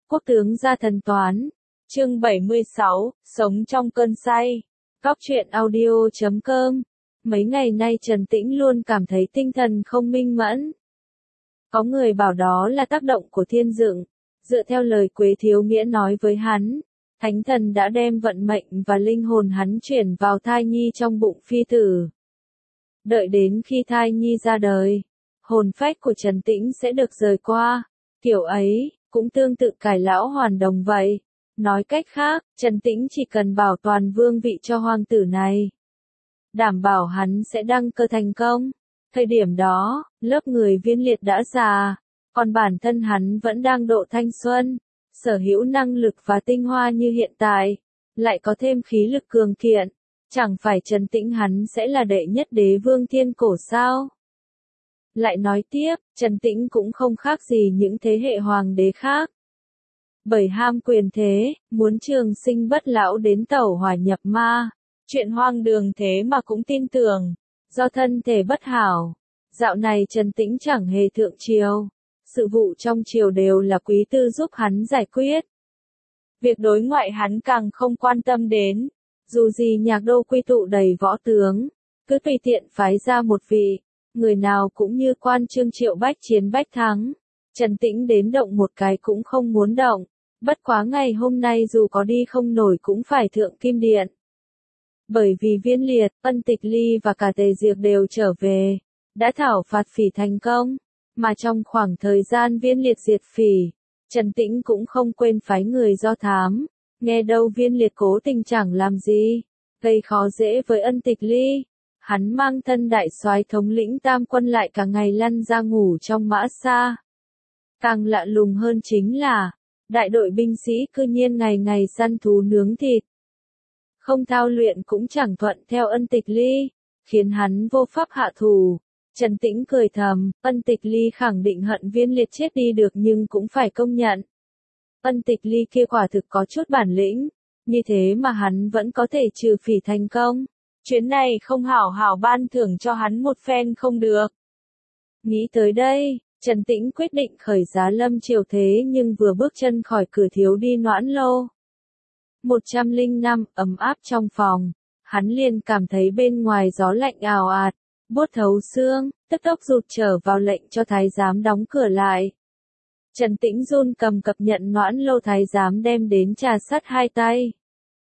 Quốc tướng gia thần toán. Chương 76, sống trong cơn say. Góc truyện audio.com. Mấy ngày nay Trần Tĩnh luôn cảm thấy tinh thần không minh mẫn. Có người bảo đó là tác động của thiên dựng. Dựa theo lời Quế Thiếu Nghĩa nói với hắn, Thánh Thần đã đem vận mệnh và linh hồn hắn chuyển vào thai nhi trong bụng phi tử. Đợi đến khi thai nhi ra đời, hồn phách của Trần Tĩnh sẽ được rời qua. Kiểu ấy, cũng tương tự cải lão hoàn đồng vậy. Nói cách khác, Trần Tĩnh chỉ cần bảo toàn vương vị cho hoàng tử này, đảm bảo hắn sẽ đăng cơ thành công. Thời điểm đó, lớp người Viên Liệt đã già, còn bản thân hắn vẫn đang độ thanh xuân, sở hữu năng lực và tinh hoa như hiện tại, lại có thêm khí lực cường kiện. Chẳng phải Trần Tĩnh hắn sẽ là đệ nhất đế vương thiên cổ sao? Lại nói tiếp, Trần Tĩnh cũng không khác gì những thế hệ hoàng đế khác. Bởi ham quyền thế, muốn trường sinh bất lão đến tẩu hỏa nhập ma. Chuyện hoang đường thế mà cũng tin tưởng. Do thân thể bất hảo, dạo này Trần Tĩnh chẳng hề thượng triều. Sự vụ trong triều đều là quý tư giúp hắn giải quyết. Việc đối ngoại hắn càng không quan tâm đến. Dù gì Nhạc Đô quy tụ đầy võ tướng, cứ tùy tiện phái ra một vị, người nào cũng như quan Trương Triệu bách chiến bách thắng. Trần Tĩnh đến động một cái cũng không muốn động, bất quá ngày hôm nay dù có đi không nổi cũng phải thượng Kim Điện. Bởi vì Viên Liệt, Ân Tịch Ly và cả Tề Diệp đều trở về, đã thảo phạt phỉ thành công, mà trong khoảng thời gian Viên Liệt diệt phỉ, Trần Tĩnh cũng không quên phái người do thám. Nghe đâu Viên Liệt cố tình chẳng làm gì, gây khó dễ với Ân Tịch Ly. Hắn mang thân đại soái thống lĩnh tam quân lại cả ngày lăn ra ngủ trong mã xa. Càng lạ lùng hơn chính là, đại đội binh sĩ cư nhiên ngày ngày săn thú nướng thịt. Không thao luyện cũng chẳng thuận theo Ân Tịch Ly, khiến hắn vô pháp hạ thủ. Trần Tĩnh cười thầm, Ân Tịch Ly khẳng định hận Viên Liệt chết đi được nhưng cũng phải công nhận. Ân Tịch Ly kia quả thực có chút bản lĩnh, như thế mà hắn vẫn có thể trừ phỉ thành công. Chuyến này không hảo hảo ban thưởng cho hắn một phen không được. Nghĩ tới đây, Trần Tĩnh quyết định khởi giá lâm triều thế nhưng vừa bước chân khỏi cửa thiếu đi Noãn Lô. 105 ấm áp trong phòng, hắn liền cảm thấy bên ngoài gió lạnh ào ạt, buốt thấu xương, tức tốc rụt trở vào lệnh cho thái giám đóng cửa lại. Trần Tĩnh run cầm cập nhận Noãn Lô thái giám đem đến trà sắt hai tay.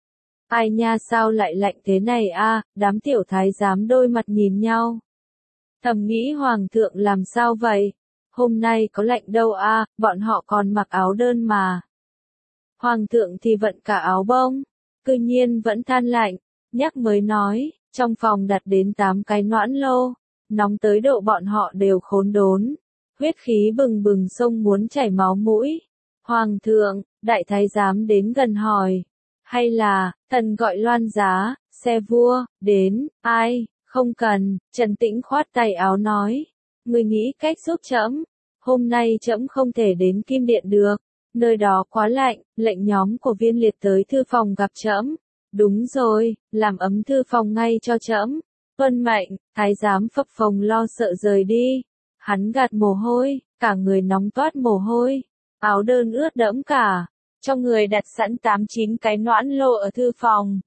Ai nha sao lại lạnh thế này a? Đám tiểu thái giám đôi mặt nhìn nhau. Thầm nghĩ hoàng thượng làm sao vậy? Hôm nay có lạnh đâu a, bọn họ còn mặc áo đơn mà. Hoàng thượng thì vận cả áo bông, cư nhiên vẫn than lạnh, nhắc mới nói, trong phòng đặt đến 8 cái Noãn Lô, nóng tới độ bọn họ đều khốn đốn. Huyết khí bừng bừng sông muốn chảy máu mũi. Hoàng thượng, đại thái giám đến gần hỏi. Hay là, thần gọi loan giá, xe vua, đến, ai, không cần, Trần Tĩnh khoát tay áo nói. Người nghĩ cách giúp trẫm, hôm nay trẫm không thể đến Kim Điện được, nơi đó quá lạnh, lệnh nhóm của Viên Liệt tới thư phòng gặp trẫm. Đúng rồi, làm ấm thư phòng ngay cho trẫm. Tuân mệnh, thái giám phập phồng lo sợ rời đi. Hắn gạt mồ hôi, cả người nóng toát mồ hôi, áo đơn ướt đẫm cả, trong người đặt sẵn 8-9 cái Noãn Lô ở thư phòng.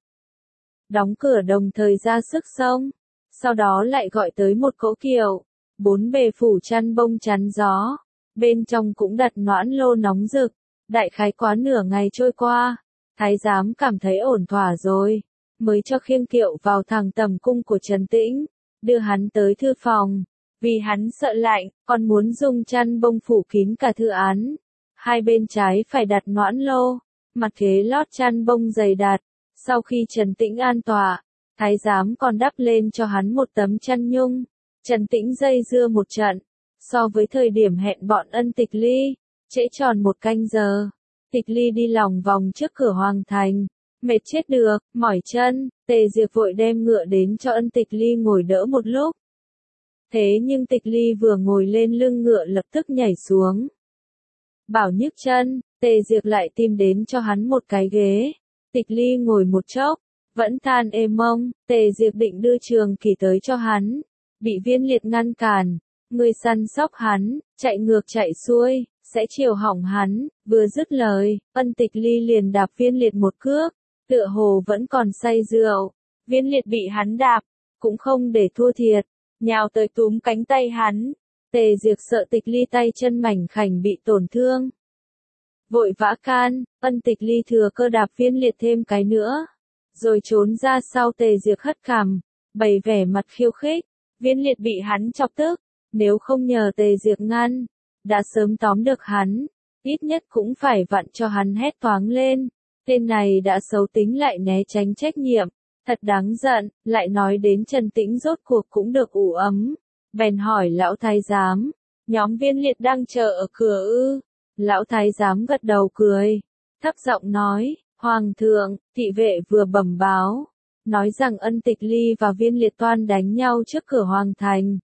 Đóng cửa đồng thời ra sức xông, sau đó lại gọi tới một cỗ kiệu, 4 bề phủ chăn bông chắn gió, bên trong cũng đặt Noãn Lô nóng rực. Đại khái quá nửa ngày trôi qua, thái giám cảm thấy ổn thỏa rồi, mới cho khiêng kiệu vào thẳng tầm cung của Trần Tĩnh, đưa hắn tới thư phòng. Vì hắn sợ lạnh, còn muốn dùng chăn bông phủ kín cả thư án. Hai bên trái phải đặt Noãn Lô, mặt ghế lót chăn bông dày đặc. Sau khi Trần Tĩnh an tọa, thái giám còn đắp lên cho hắn một tấm chăn nhung. Trần Tĩnh dây dưa một trận, so với thời điểm hẹn bọn Ân Tịch Ly, trễ tròn 1 canh giờ. Tịch Ly đi lòng vòng trước cửa hoàng thành, mệt chết được, mỏi chân, Tề Diệp vội đem ngựa đến cho Ân Tịch Ly ngồi đỡ một lúc. Thế nhưng Tịch Ly vừa ngồi lên lưng ngựa lập tức nhảy xuống. Bảo nhức chân, Tề Diệp lại tìm đến cho hắn một cái ghế. Tịch Ly ngồi một chốc, vẫn than êm mông, Tề Diệp định đưa Trường Kỷ tới cho hắn. Bị Viên Liệt ngăn cản, người săn sóc hắn, chạy ngược chạy xuôi, sẽ chiều hỏng hắn. Vừa dứt lời, Ân Tịch Ly liền đạp Viên Liệt một cước, tựa hồ vẫn còn say rượu. Viên Liệt bị hắn đạp, cũng không để thua thiệt, nhào tới túm cánh tay hắn. Tề Diệp sợ Tịch Ly tay chân mảnh khảnh bị tổn thương, vội vã can. Ân Tịch Ly thừa cơ đạp Viên Liệt thêm cái nữa, rồi trốn ra sau. Tề Diệp hất cằm, bày vẻ mặt khiêu khích. Viên Liệt bị hắn chọc tức, nếu không nhờ Tề Diệp ngăn, đã sớm tóm được hắn, ít nhất cũng phải vặn cho hắn hét toáng lên. Tên này đã xấu tính lại né tránh trách nhiệm, thật đáng giận. Lại nói đến Trần Tĩnh rốt cuộc cũng được ủ ấm, bèn hỏi lão thái giám, nhóm Viên Liệt đang chờ ở cửa ư? Lão thái giám gật đầu cười, thấp giọng nói, Hoàng thượng, thị vệ vừa bẩm báo, nói rằng Ân Tịch Ly và Viên Liệt toan đánh nhau trước cửa hoàng thành.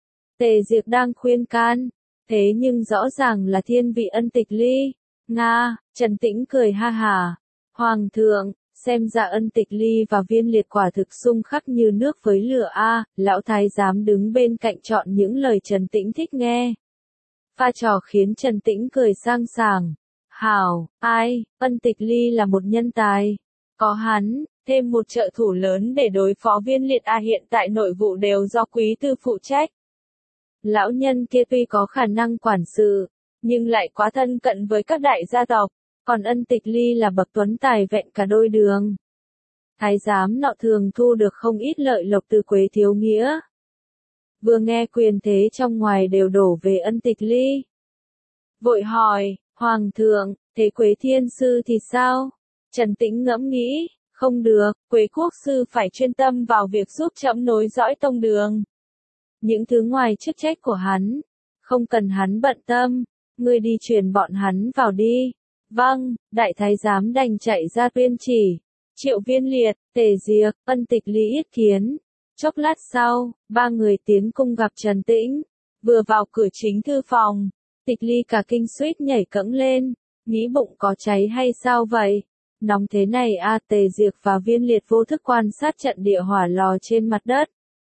Tề Diệp đang khuyên can, thế nhưng rõ ràng là thiên vị Ân Tịch Ly. Nga, Trần Tĩnh cười ha hả, Hoàng thượng, xem ra Ân Tịch Ly và Viên Liệt quả thực xung khắc như nước với lửa a. Lão thái giám đứng bên cạnh chọn những lời Trần Tĩnh thích nghe. Pha trò khiến Trần Tĩnh cười sang sảng. Hảo, ai, Ân Tịch Ly là một nhân tài. Có hắn, thêm một trợ thủ lớn để đối phó Viên Liệt hiện tại nội vụ đều do quý tư phụ trách. Lão nhân kia tuy có khả năng quản sự, nhưng lại quá thân cận với các đại gia tộc, còn Ân Tịch Ly là bậc tuấn tài vẹn cả đôi đường. Thái giám nọ thường thu được không ít lợi lộc từ Quế thiếu nghĩa. Vừa nghe quyền thế trong ngoài đều đổ về Ân Tịch Ly. Vội hỏi, Hoàng thượng, thế Quế thiên sư thì sao? Trần Tĩnh ngẫm nghĩ, không được, Quế quốc sư phải chuyên tâm vào việc giúp trẫm nối dõi tông đường. Những thứ ngoài chức trách của hắn, không cần hắn bận tâm, ngươi đi truyền bọn hắn vào đi. Vâng, đại thái giám đành chạy ra tuyên chỉ. Triệu Viên Liệt, Tề Diệp, Ân Tịch Ly yết kiến. Chốc lát sau, ba người tiến cung gặp Trần Tĩnh. Vừa vào cửa chính thư phòng, Tịch Ly cả kinh suýt nhảy cẫng lên, nghĩ bụng có cháy hay sao vậy? Nóng thế này Tề Diệp và Viên Liệt vô thức quan sát trận địa hỏa lò trên mặt đất.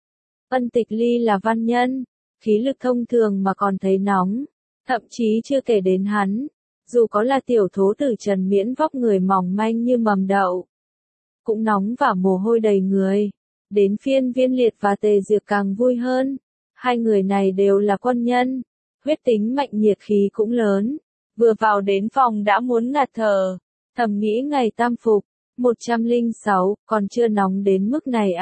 Ân Tịch Ly là văn nhân, khí lực thông thường mà còn thấy nóng, thậm chí chưa kể đến hắn, dù có là tiểu thố tử Trần Miễn vóc người mỏng manh như mầm đậu, cũng nóng và mồ hôi đầy người. Đến phiên Viên Liệt và Tề Diệp càng vui hơn, hai người này đều là quân nhân, huyết tính mạnh nhiệt khí cũng lớn, vừa vào đến phòng đã muốn ngạt thở, thầm nghĩ ngày tam phục, 106, còn chưa nóng đến mức này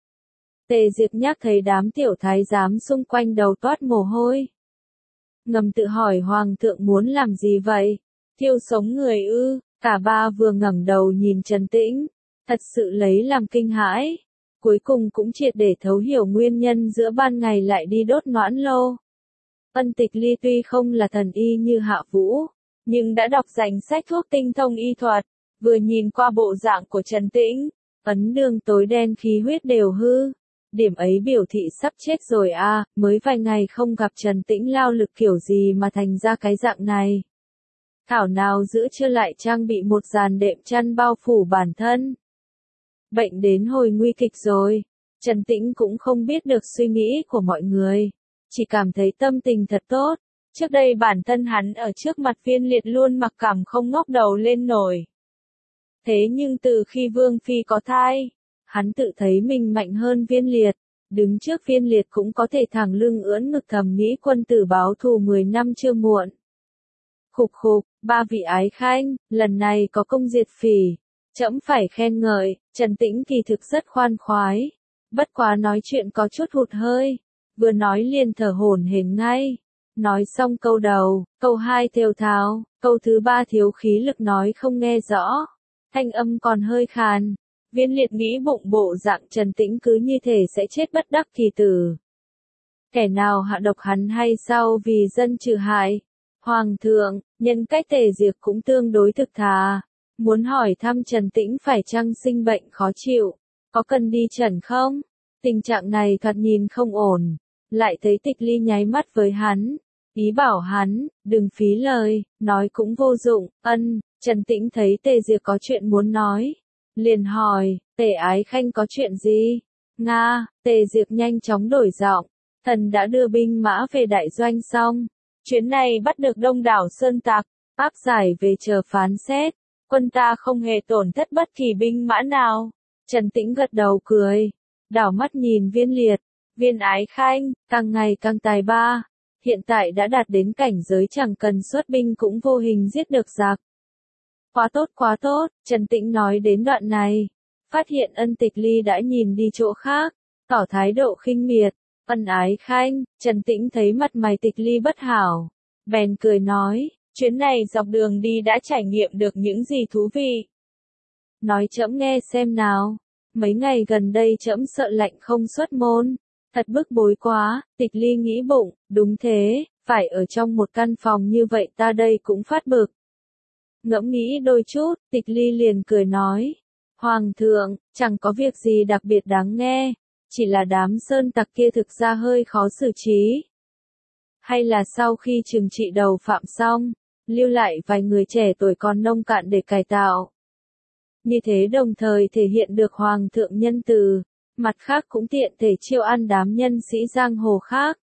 Tề Diệp nhắc thấy đám tiểu thái giám xung quanh đầu toát mồ hôi. Ngầm tự hỏi Hoàng thượng muốn làm gì vậy? Thiêu sống người ư? Cả ba vừa ngẩng đầu nhìn Trần Tĩnh, thật sự lấy làm kinh hãi. Cuối cùng cũng triệt để thấu hiểu nguyên nhân giữa ban ngày lại đi đốt noãn lô. Ân Tịch Ly tuy không là thần y như Hạ Vũ, nhưng đã đọc danh sách thuốc tinh thông y thuật, vừa nhìn qua bộ dạng của Trần Tĩnh, ấn đường tối đen khí huyết đều hư. Điểm ấy biểu thị sắp chết rồi mới vài ngày không gặp Trần Tĩnh lao lực kiểu gì mà thành ra cái dạng này. Thảo nào giữa trưa lại trang bị một dàn đệm chăn bao phủ bản thân. Bệnh đến hồi nguy kịch rồi, Trần Tĩnh cũng không biết được suy nghĩ của mọi người, chỉ cảm thấy tâm tình thật tốt. Trước đây bản thân hắn ở trước mặt Viên Liệt luôn mặc cảm không ngóc đầu lên nổi. Thế nhưng từ khi Vương Phi có thai, hắn tự thấy mình mạnh hơn Viên Liệt, đứng trước Viên Liệt cũng có thể thẳng lưng ưỡn ngực thầm nghĩ quân tử báo thù 10 năm chưa muộn. Khục khục, ba vị ái khanh, lần này có công diệt phỉ, trẫm phải khen ngợi. Trần Tĩnh kỳ thực rất khoan khoái, bất quá nói chuyện có chút hụt hơi, vừa nói liền thở hổn hển ngay. Nói xong câu đầu, câu hai thều thào, câu thứ ba thiếu khí lực nói không nghe rõ, thanh âm còn hơi khàn. Viên Liệt nghĩ bụng bộ dạng Trần Tĩnh cứ như thể sẽ chết bất đắc kỳ tử. Kẻ nào hạ độc hắn hay sao vì dân trừ hại? Hoàng thượng, nhân cách Tề Diệp cũng tương đối thực thà, muốn hỏi thăm Trần Tĩnh phải chăng sinh bệnh khó chịu, có cần đi chẩn không? Tình trạng này thoạt nhìn không ổn, lại thấy Tịch Ly nháy mắt với hắn, ý bảo hắn, đừng phí lời, nói cũng vô dụng. Trần Tĩnh thấy Tề Diệp có chuyện muốn nói, liền hỏi, Tề ái khanh có chuyện gì? Nga, Tề Diệp nhanh chóng đổi giọng, thần đã đưa binh mã về đại doanh xong, chuyến này bắt được đông đảo sơn tặc, áp giải về chờ phán xét, quân ta không hề tổn thất bất kỳ binh mã nào. Trần Tĩnh gật đầu cười, đảo mắt nhìn Viên Liệt, Viên Ái Khanh, càng ngày càng tài ba, hiện tại đã đạt đến cảnh giới chẳng cần xuất binh cũng vô hình giết được giặc. Quá tốt, Trần Tĩnh nói đến đoạn này, phát hiện Ân Tịch Ly đã nhìn đi chỗ khác, tỏ thái độ khinh miệt. Ân Ái Khanh, Trần Tĩnh thấy mặt mày Tịch Ly bất hảo, bèn cười nói, chuyến này dọc đường đi đã trải nghiệm được những gì thú vị. Nói trẫm nghe xem nào, mấy ngày gần đây trẫm sợ lạnh không xuất môn, thật bức bối quá. Tịch Ly nghĩ bụng, đúng thế, phải ở trong một căn phòng như vậy ta đây cũng phát bực. Ngẫm nghĩ đôi chút, Tịch Ly liền cười nói, Hoàng thượng, chẳng có việc gì đặc biệt đáng nghe, chỉ là đám sơn tặc kia thực ra hơi khó xử trí. Hay là sau khi trừng trị đầu phạm xong, lưu lại vài người trẻ tuổi còn nông cạn để cải tạo. Như thế đồng thời thể hiện được Hoàng thượng nhân từ, mặt khác cũng tiện thể chiêu ăn đám nhân sĩ giang hồ khác.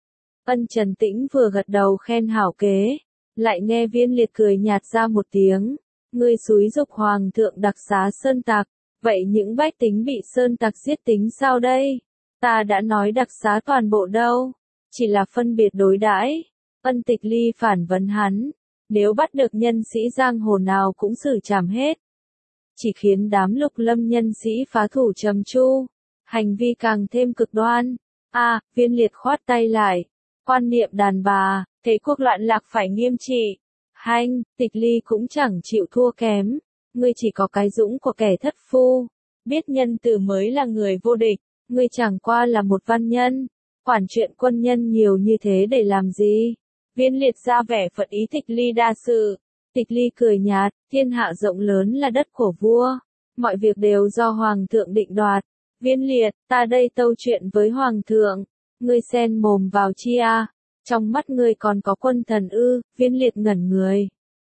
Trần Tĩnh vừa gật đầu khen hảo kế, lại nghe Viên Liệt cười nhạt ra một tiếng, ngươi xúi giục Hoàng thượng đặc xá sơn tặc, vậy những bách tính bị sơn tặc giết tính sao đây? Ta đã nói đặc xá toàn bộ đâu, chỉ là phân biệt đối đãi. Tịch Ly phản vấn hắn, nếu bắt được nhân sĩ giang hồ nào cũng xử trảm hết. Chỉ khiến đám Lục Lâm nhân sĩ phá thủ trầm tru, hành vi càng thêm cực đoan. Viên Liệt khoát tay lại, quan niệm đàn bà, thế quốc loạn lạc phải nghiêm trị. Hanh, Tịch Ly cũng chẳng chịu thua kém, ngươi chỉ có cái dũng của kẻ thất phu, biết nhân từ mới là người vô địch, ngươi chẳng qua là một văn nhân, quản chuyện quân nhân nhiều như thế để làm gì? Viên Liệt ra vẻ phật ý Tịch Ly đa sự. Tịch Ly cười nhạt, thiên hạ rộng lớn là đất của vua, mọi việc đều do Hoàng thượng định đoạt. Viên Liệt, ta đây tâu chuyện với Hoàng thượng, ngươi xen mồm vào chi a? Trong mắt ngươi còn có quân thần ư? Viên Liệt ngẩn người,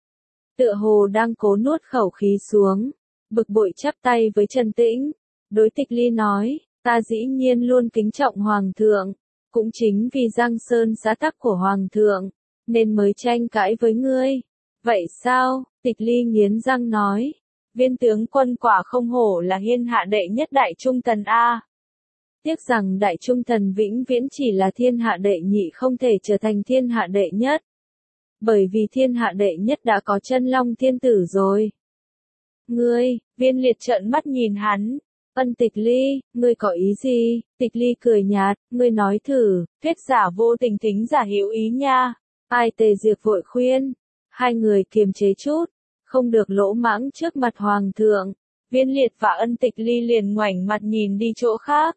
tựa hồ đang cố nuốt khẩu khí xuống, bực bội chắp tay với Trần Tĩnh, đối Tịch Ly nói, ta dĩ nhiên luôn kính trọng Hoàng thượng, cũng chính vì Giang Sơn xã tắc của Hoàng thượng, nên mới tranh cãi với ngươi. Vậy sao? Tịch Ly nghiến răng nói, Viên tướng quân quả không hổ là hiên hạ đệ nhất đại trung thần a. Tiếc rằng đại trung thần vĩnh viễn chỉ là thiên hạ đệ nhị không thể trở thành thiên hạ đệ nhất. Bởi vì thiên hạ đệ nhất đã có Chân Long thiên tử rồi. Ngươi, Viên Liệt trợn mắt nhìn hắn. Tịch Ly, ngươi có ý gì? Tịch Ly cười nhạt, ngươi nói thử, thuyết giả vô tình thính giả hữu ý nha. Ai Tề Diệp vội khuyên, hai người kiềm chế chút, không được lỗ mãng trước mặt Hoàng thượng. Viên Liệt và Tịch Ly liền ngoảnh mặt nhìn đi chỗ khác.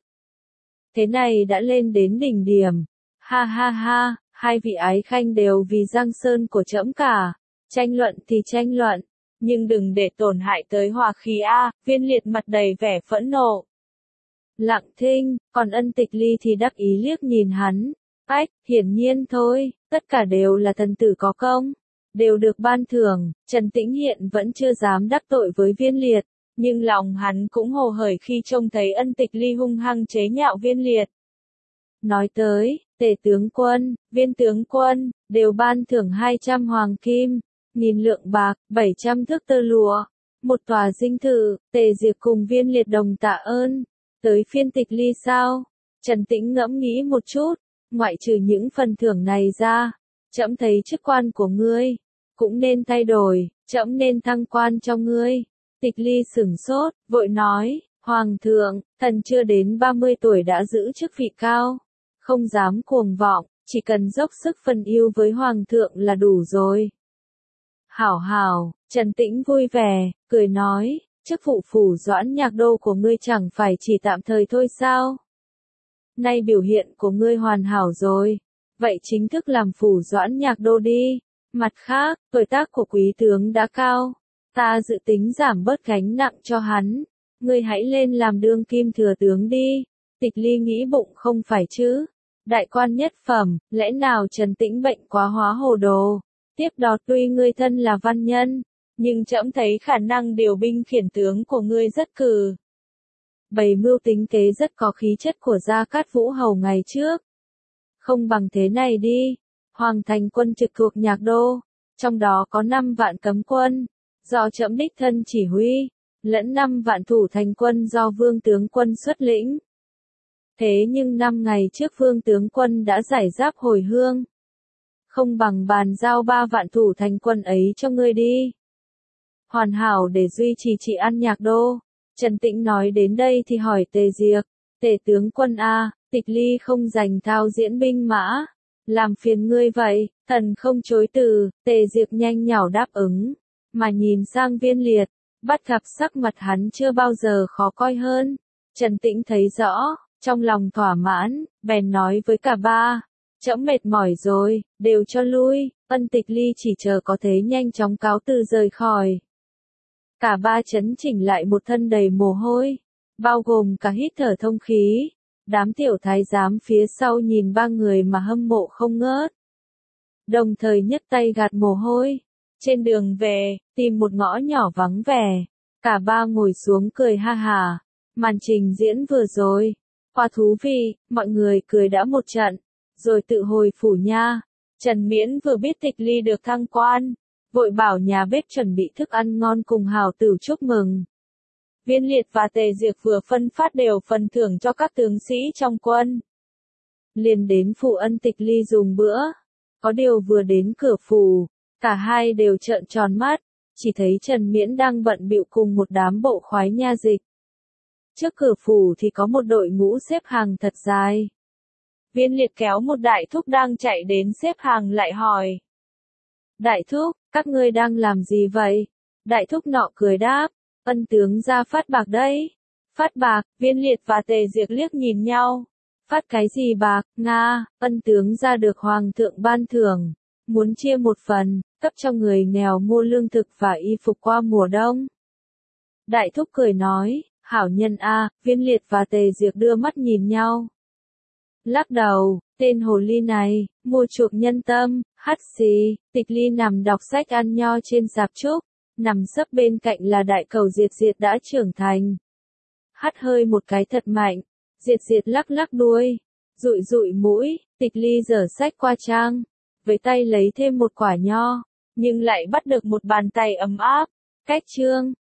Thế này đã lên đến đỉnh điểm. Ha ha ha, hai vị ái khanh đều vì Giang Sơn của trẫm cả. Tranh luận thì tranh luận, nhưng đừng để tổn hại tới hòa khí a. Viên Liệt mặt đầy vẻ phẫn nộ. Lặng thinh, còn Tịch Ly thì đắc ý liếc nhìn hắn. Hiển nhiên thôi, tất cả đều là thần tử có công, đều được ban thưởng. Trần Tĩnh hiện vẫn chưa dám đắc tội với Viên Liệt, nhưng lòng hắn cũng hồ hởi khi trông thấy Tịch Ly hung hăng chế nhạo Viên Liệt. Nói tới, Tề tướng quân, Viên tướng quân, đều ban thưởng 200 hoàng kim, 1000 lượng bạc, 700 thước tơ lụa, một tòa dinh thự. Tề Diệp cùng Viên Liệt đồng tạ ơn. Tới phiên Tịch Ly sao? Trần Tĩnh ngẫm nghĩ một chút, ngoại trừ những phần thưởng này ra, trẫm thấy chức quan của ngươi cũng nên thay đổi, trẫm nên thăng quan cho ngươi. Tịch Ly sửng sốt, vội nói, Hoàng thượng, thần chưa đến 30 tuổi đã giữ chức vị cao, không dám cuồng vọng, chỉ cần dốc sức phần yêu với Hoàng thượng là đủ rồi. Hảo hảo, Trần Tĩnh vui vẻ, cười nói, chức vụ phủ doãn nhạc đô của ngươi chẳng phải chỉ tạm thời thôi sao? Nay biểu hiện của ngươi hoàn hảo rồi, vậy chính thức làm phủ doãn nhạc đô đi. Mặt khác, tuổi tác của quý tướng đã cao, ta dự tính giảm bớt gánh nặng cho hắn, ngươi hãy lên làm đương kim thừa tướng đi. Tịch Ly nghĩ bụng không phải chứ, đại quan nhất phẩm, lẽ nào Trần Tĩnh bệnh quá hóa hồ đồ. Tiếp đó tuy ngươi thân là văn nhân, nhưng trẫm thấy khả năng điều binh khiển tướng của ngươi rất cừ. Bày mưu tính kế rất có khí chất của Gia Cát Vũ Hầu ngày trước. Không bằng thế này đi, Hoàng thành quân trực thuộc Nhạc Đô, trong đó có 5 vạn cấm quân, do trẫm đích thân chỉ huy, lẫn 5 vạn thủ thành quân do Vương tướng quân xuất lĩnh. Thế nhưng 5 ngày trước Vương tướng quân đã giải giáp hồi hương. Không bằng bàn giao 3 vạn thủ thành quân ấy cho ngươi đi. Hoàn hảo để duy trì trị an Nhạc Đô. Trần Tĩnh nói đến đây thì hỏi Tề Diệc, Tề tướng quân a, Tịch Ly không dành thao diễn binh mã, làm phiền ngươi vậy. Thần không chối từ, Tề Diệc nhanh nhảu đáp ứng, mà nhìn sang Viên Liệt, bắt gặp sắc mặt hắn chưa bao giờ khó coi hơn. Trần Tĩnh thấy rõ, trong lòng thỏa mãn, bèn nói với cả ba, trẫm mệt mỏi rồi, đều cho lui. Ân Tịch Ly chỉ chờ có thế nhanh chóng cáo từ rời khỏi. Cả ba chấn chỉnh lại một thân đầy mồ hôi, bao gồm cả hít thở thông khí. Đám tiểu thái giám phía sau nhìn ba người mà hâm mộ không ngớt. Đồng thời nhấc tay gạt mồ hôi. Trên đường về, tìm một ngõ nhỏ vắng vẻ, cả ba ngồi xuống cười ha hả. Màn trình diễn vừa rồi, quá thú vị, mọi người cười đã một trận, rồi tự hồi phủ nha. Trần Miễn vừa biết Tịch Ly được thăng quan, vội bảo nhà bếp chuẩn bị thức ăn ngon cùng hào tửu chúc mừng. Viên Liệt và Tề Diệc vừa phân phát đều phần thưởng cho các tướng sĩ trong quân. Liền đến phủ Ân Tịch Ly dùng bữa. Có điều vừa đến cửa phủ, cả hai đều trợn tròn mắt, chỉ thấy Trần Miễn đang bận bịu cùng một đám bộ khoái nha dịch. Trước cửa phủ thì có một đội ngũ xếp hàng thật dài. Viên Liệt kéo một đại thúc đang chạy đến xếp hàng lại hỏi. Đại thúc, các ngươi đang làm gì vậy? Đại thúc nọ cười đáp, Ân tướng ra phát bạc đấy. Phát bạc, Viên Liệt và Tề Diệc liếc nhìn nhau. Phát cái gì bạc, Nga, Ân tướng ra được Hoàng thượng ban thưởng, muốn chia một phần, cấp cho người nghèo mua lương thực và y phục qua mùa đông. Đại thúc cười nói, hảo nhân a. Viên Liệt và Tề Diệc đưa mắt nhìn nhau. Lắc đầu, tên hồ ly này, mua chuộc nhân tâm, hắt xì. Tịch Ly nằm đọc sách ăn nho trên sạp trúc, nằm sấp bên cạnh là đại cầu Diệt Diệt đã trưởng thành. Hắt hơi một cái thật mạnh, Diệt Diệt lắc lắc đuôi, dụi dụi mũi. Tịch Ly giở sách qua trang, với tay lấy thêm một quả nho, nhưng lại bắt được một bàn tay ấm áp. Cách chương